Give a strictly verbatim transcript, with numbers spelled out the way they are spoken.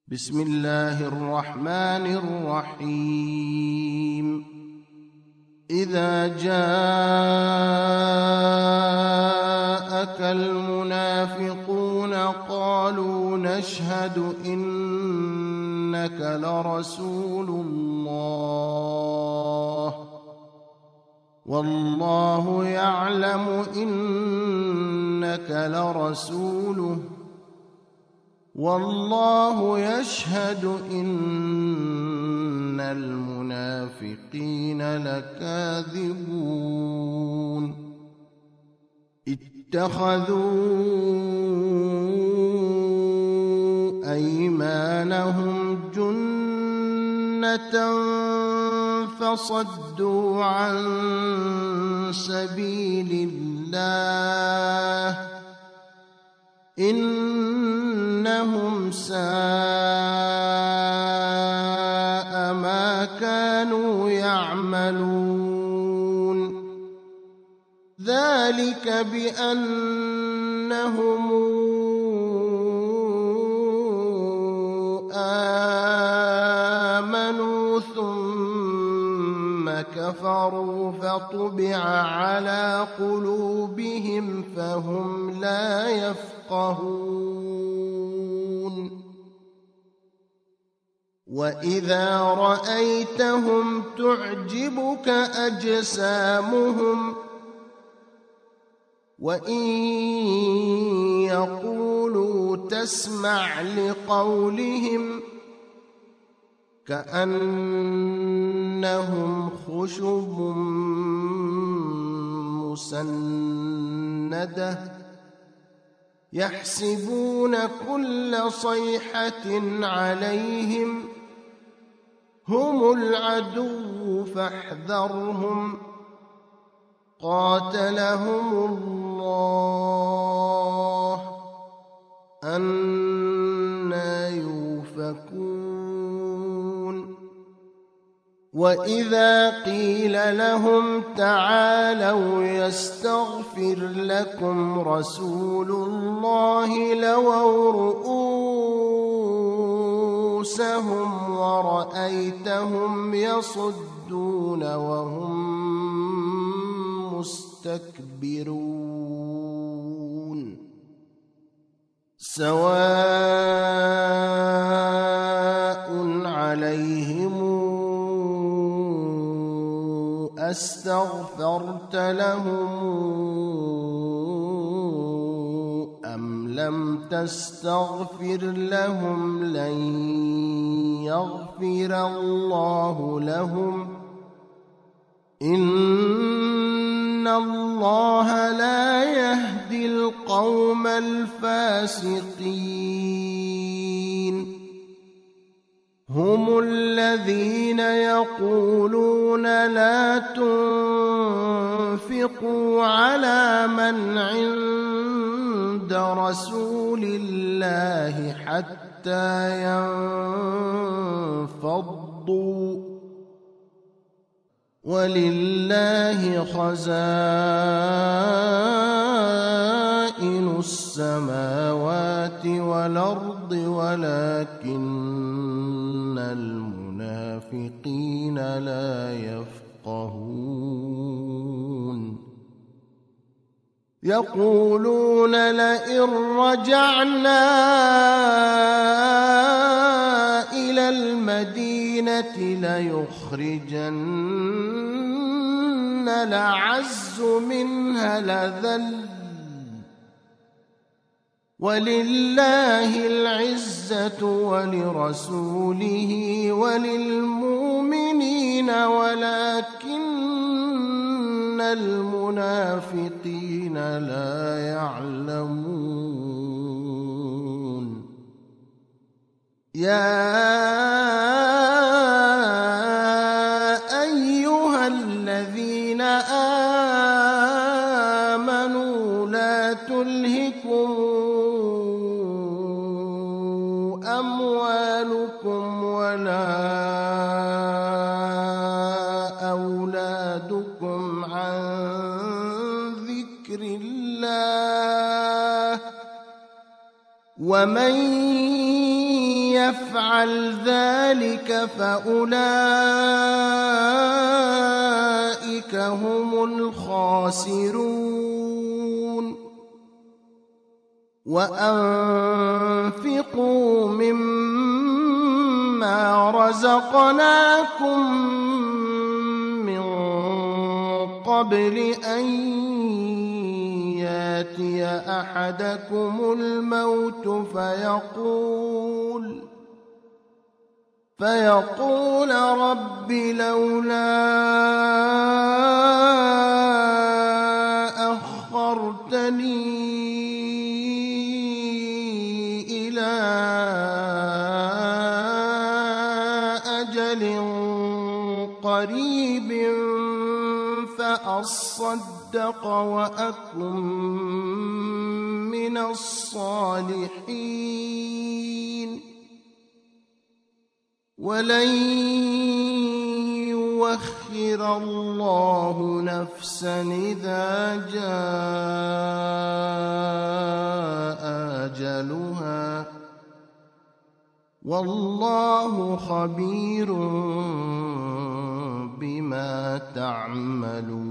بسم الله الرحمن الرحيم إذا جاءك المنافقون قالوا نشهد إنك لرسول الله والله يعلم إنك لرسوله والله يشهد إن المنافقين لكاذبون اتخذوا أيمانهم جنة فصدوا عن سبيل الله إنهم ساء ما كانوا يعملون ذلك بأنهم آمنوا ثم كفروا فطبع على قلوبهم فهم لا يفقهون وإذا رأيتهم تعجبك أجسامهم وإن يقولوا تسمع لقولهم كأنهم خشب مسندة يحسبون كل صيحة عليهم هم العدو فاحذرهم قاتلهم الله أنى يؤفكون وإذا قيل لهم تعالوا يستغفر لكم رسول الله لووا رؤوسهم ورأيتهم يصدون وهم مستكبرون سواء عليهم أستغفرت لهم أم لم تستغفر لهم لن يغفر الله لهم إن الله لا يهدي القوم الفاسقين هم الذين يقولون لا تنفقوا على من عند رسول الله حتى ينفضوا ولله خزائن السماوات والأرض ولكن المنافقين لا يفقهون يقولون لئن رجعنا إلى المدينة ليخرجن الأعز منها الأذل ولله العزة ولرسوله وللمؤمنين ولكن المنافقين لا يعلمون يا أيها الذين آمنوا لا تلهكم أموالكم ولا أولادكم عن ذكر الله ومن يفعل ذلك فأولئك هم الخاسرون وأنفقوا مما رزقناكم من قبل أن يأتي أحدكم الموت فيقول فيقول رب لولا أخرتني إلى أجل قريب فأصدق وأكن من الصالحين ولن يؤخر الله نفسا إذا جاء أجلها والله خبير بما تعملون.